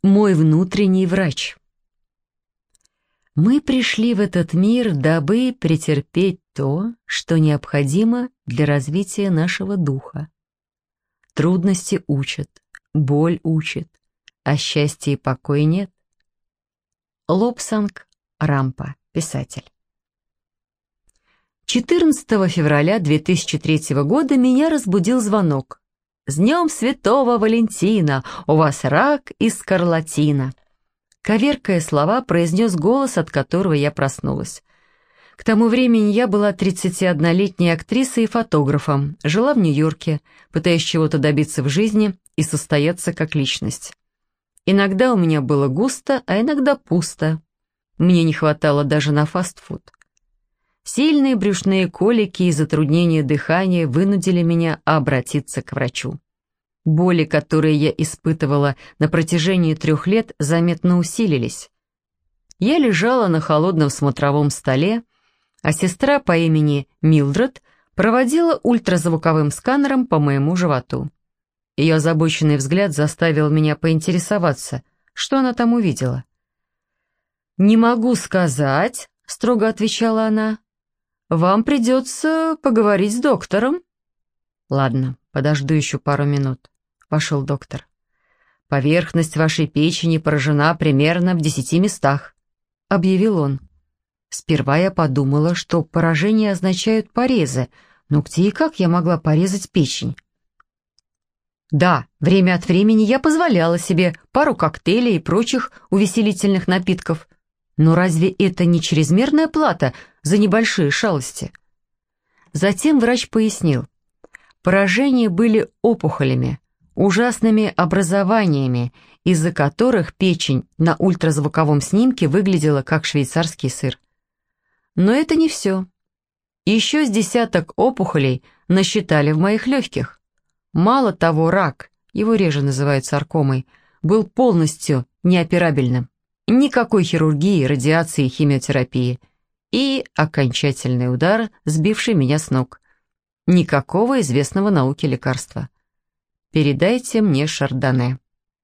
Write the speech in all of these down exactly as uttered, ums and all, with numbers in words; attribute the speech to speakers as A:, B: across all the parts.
A: Мой внутренний врач. Мы пришли в этот мир, дабы претерпеть то, что необходимо для развития нашего духа. Трудности учат, боль учит, а счастья и покоя нет. Лобсанг Рампа, писатель. четырнадцатого февраля две тысячи третьего года меня разбудил звонок. «С днем Святого Валентина! У вас рак и скарлатина!» Коверкая слова, произнес голос, от которого я проснулась. К тому времени я была тридцатиоднолетней актрисой и фотографом, жила в Нью-Йорке, пытаясь чего-то добиться в жизни и состояться как личность. Иногда у меня было густо, а иногда пусто. Мне не хватало даже на фастфуд. Сильные брюшные колики и затруднения дыхания вынудили меня обратиться к врачу. Боли, которые я испытывала на протяжении трех лет, заметно усилились. Я лежала на холодном смотровом столе, а сестра по имени Милдред проводила ультразвуковым сканером по моему животу. Ее озабоченный взгляд заставил меня поинтересоваться, что она там увидела. «Не могу сказать», — строго отвечала она. «Вам придется поговорить с доктором». «Ладно, подожду еще пару минут». Вошел доктор. «Поверхность вашей печени поражена примерно в десяти местах», — объявил он. Сперва я подумала, что поражения означают порезы, но где и как я могла порезать печень? Да, время от времени я позволяла себе пару коктейлей и прочих увеселительных напитков. Но разве это не чрезмерная плата за небольшие шалости? Затем врач пояснил. Поражения были опухолями, ужасными образованиями, из-за которых печень на ультразвуковом снимке выглядела как швейцарский сыр. Но это не все. Еще с десяток опухолей насчитали в моих легких. Мало того, рак, его реже называют саркомой, был полностью неоперабельным. Никакой хирургии, радиации и химиотерапии. И окончательный удар, сбивший меня с ног. Никакого известного науке лекарства. Передайте мне шардоне.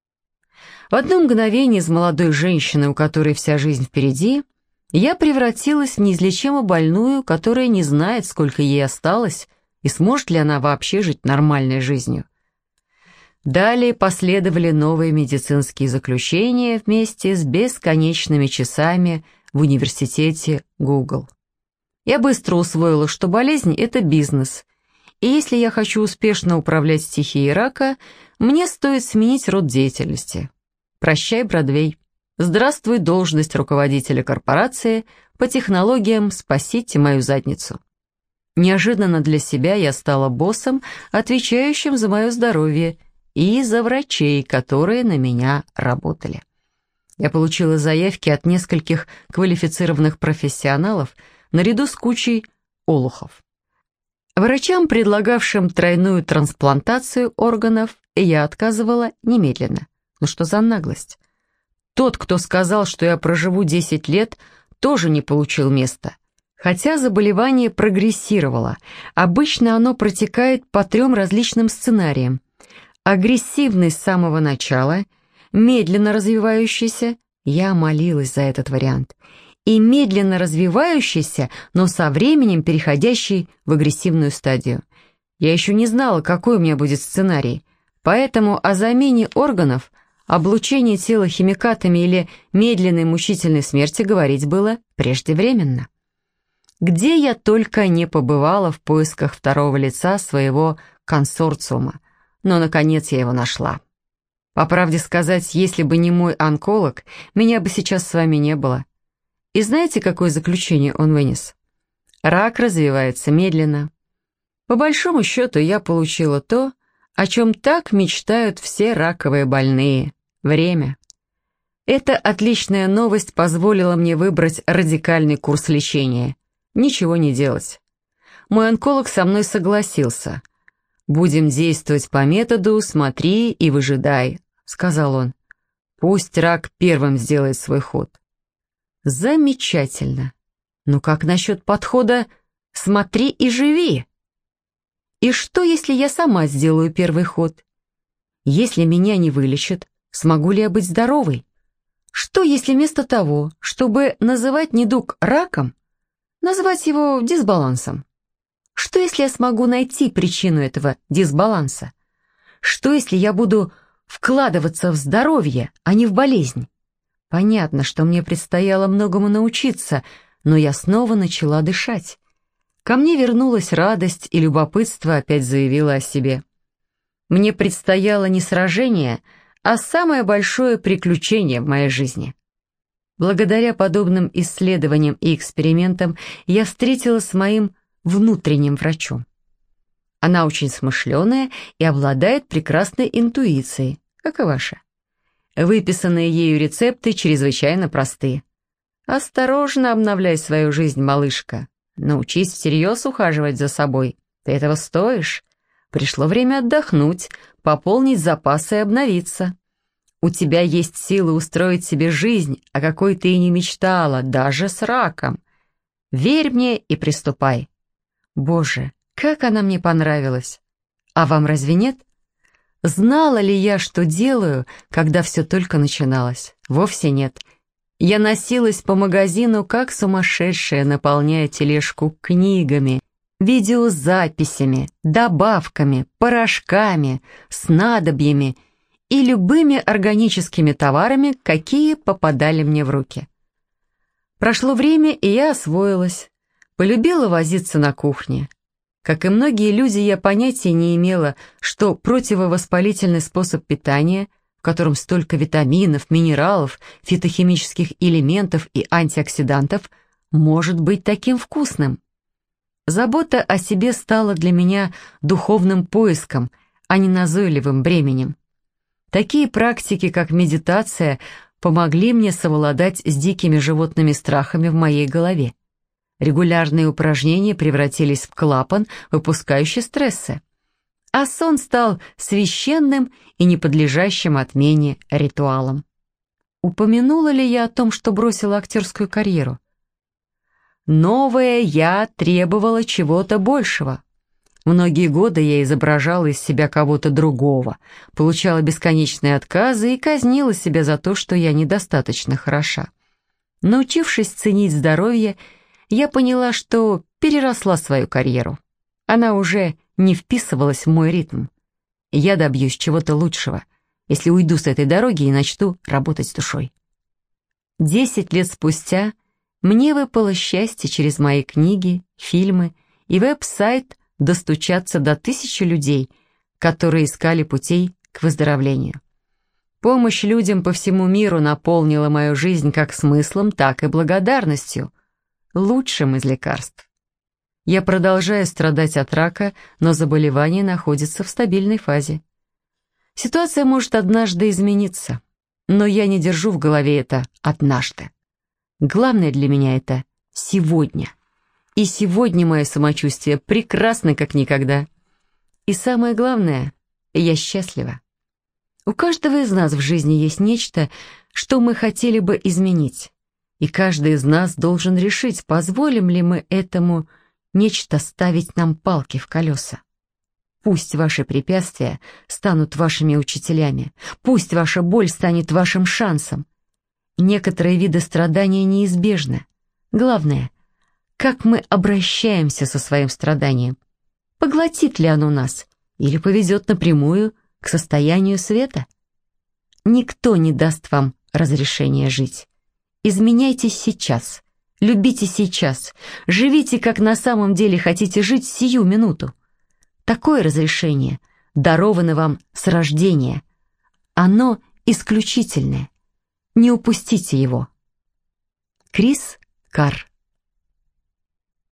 A: В одно мгновение из молодой женщины, у которой вся жизнь впереди, я превратилась в неизлечимо больную, которая не знает, сколько ей осталось, и сможет ли она вообще жить нормальной жизнью. Далее последовали новые медицинские заключения вместе с бесконечными часами в университете Google. Я быстро усвоила, что болезнь – это бизнес, и если я хочу успешно управлять стихией рака, мне стоит сменить род деятельности. Прощай, Бродвей. Здравствуй, должность руководителя корпорации по технологиям «Спасите мою задницу». Неожиданно для себя я стала боссом, отвечающим за мое здоровье, и за врачей, которые на меня работали. Я получила заявки от нескольких квалифицированных профессионалов наряду с кучей олухов. Врачам, предлагавшим тройную трансплантацию органов, я отказывала немедленно. Ну что за наглость? Тот, кто сказал, что я проживу десять лет, тоже не получил места. Хотя заболевание прогрессировало, обычно оно протекает по трем различным сценариям. Агрессивный с самого начала, медленно развивающийся, я молилась за этот вариант, и медленно развивающийся, но со временем переходящий в агрессивную стадию. Я еще не знала, какой у меня будет сценарий, поэтому о замене органов, облучении тела химикатами или медленной мучительной смерти говорить было преждевременно. Где я только не побывала в поисках второго лица своего консорциума, но, наконец, я его нашла. По правде сказать, если бы не мой онколог, меня бы сейчас с вами не было. И знаете, какое заключение он вынес? Рак развивается медленно. По большому счету, я получила то, о чем так мечтают все раковые больные – время. Эта отличная новость позволила мне выбрать радикальный курс лечения. Ничего не делать. Мой онколог со мной согласился. «Будем действовать по методу «смотри и выжидай», — сказал он. «Пусть рак первым сделает свой ход». Замечательно. Но как насчет подхода «смотри и живи»? И что, если я сама сделаю первый ход? Если меня не вылечат, Смогу ли я быть здоровой? Что, если вместо того, чтобы называть недуг раком, назвать его дисбалансом? Что, если я смогу найти причину этого дисбаланса? Что, если я буду вкладываться в здоровье, а не в болезнь? Понятно, что мне предстояло многому научиться, но я снова начала дышать. Ко мне вернулась радость, и любопытство опять заявило о себе. Мне предстояло не сражение, а самое большое приключение в моей жизни. Благодаря подобным исследованиям и экспериментам я встретилась с моим внутренним врачом. Она очень смышленая и обладает прекрасной интуицией, как и ваша. Выписанные ею рецепты чрезвычайно просты. Осторожно обновляй свою жизнь, малышка. Научись всерьез ухаживать за собой. Ты этого стоишь. Пришло время отдохнуть, пополнить запасы и обновиться. У тебя есть силы устроить себе жизнь, о какой ты и не мечтала, даже с раком. Верь мне и приступай. Боже, как она мне понравилась. А вам разве нет? Знала ли я, что делаю, когда все только начиналось? Вовсе нет. Я носилась по магазину, как сумасшедшая, наполняя тележку книгами, видеозаписями, добавками, порошками, снадобьями и любыми органическими товарами, какие попадали мне в руки. Прошло время, и я освоилась. Полюбила возиться на кухне. Как и многие люди, я понятия не имела, что противовоспалительный способ питания, в котором столько витаминов, минералов, фитохимических элементов и антиоксидантов, может быть таким вкусным. Забота о себе стала для меня духовным поиском, а не назойливым бременем. Такие практики, как медитация, помогли мне совладать с дикими животными страхами в моей голове. Регулярные упражнения превратились в клапан, выпускающий стрессы. А сон стал священным и неподлежащим отмене ритуалом. Упомянула ли я о том, что бросила актерскую карьеру? Новое я требовала чего-то большего. Многие годы я изображала из себя кого-то другого, получала бесконечные отказы и казнила себя за то, что я недостаточно хороша. Научившись ценить здоровье, я поняла, что переросла свою карьеру. Она уже не вписывалась в мой ритм. Я добьюсь чего-то лучшего, если уйду с этой дороги и начну работать с душой. Десять лет спустя мне выпало счастье через мои книги, фильмы и веб-сайт достучаться до тысячи людей, которые искали путей к выздоровлению. Помощь людям по всему миру наполнила мою жизнь как смыслом, так и благодарностью, лучшим из лекарств. Я продолжаю страдать от рака, но заболевание находится в стабильной фазе. Ситуация может однажды измениться, но я не держу в голове это «однажды». Главное для меня это «сегодня». И сегодня мое самочувствие прекрасно, как никогда. И самое главное, я счастлива. У каждого из нас в жизни есть нечто, что мы хотели бы изменить. И каждый из нас должен решить, позволим ли мы этому нечто ставить нам палки в колеса. Пусть ваши препятствия станут вашими учителями. Пусть ваша боль станет вашим шансом. Некоторые виды страдания неизбежны. Главное, как мы обращаемся со своим страданием. Поглотит ли оно нас или поведет напрямую к состоянию света? Никто не даст вам разрешения жить. Изменяйтесь сейчас, любите сейчас, живите, как на самом деле хотите жить сию минуту. Такое разрешение даровано вам с рождения. Оно исключительное. Не упустите его. Крис Карр.